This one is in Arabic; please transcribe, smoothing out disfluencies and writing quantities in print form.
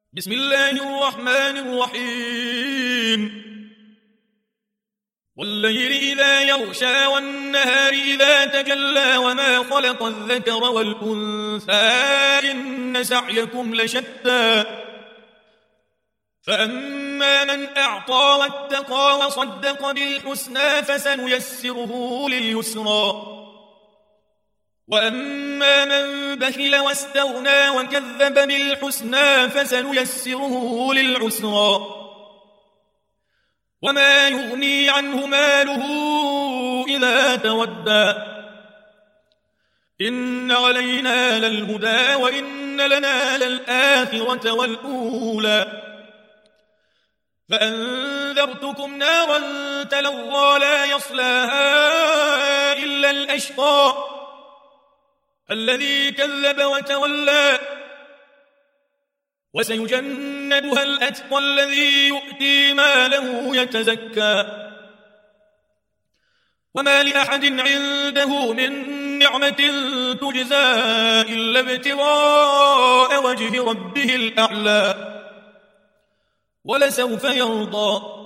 بسم الله الرحمن الرحيم والليل إذا يغشى والنهار إذا تجلى وما خلق الذكر والأنثى إن سعيكم لشتى فأما من أعطى واتقى وصدق بالحسنى فسنيسره لليسرى وأما من بخل واستغنى وكذب بالحسنى فسنيسره للعسرى وما يغني عنه ماله إذا تردى إن علينا للهدى وإن لنا للآخرة والأولى فأنذرتكم نارا تلظى لا يصلاها إلا الأشقى الذي كذب وتولى وسيجنبها الأتقى الذي يؤتي ماله يتزكى وما لأحد عنده من نعمة تجزى إلا ابتغاء وجه ربه الأعلى ولسوف يرضى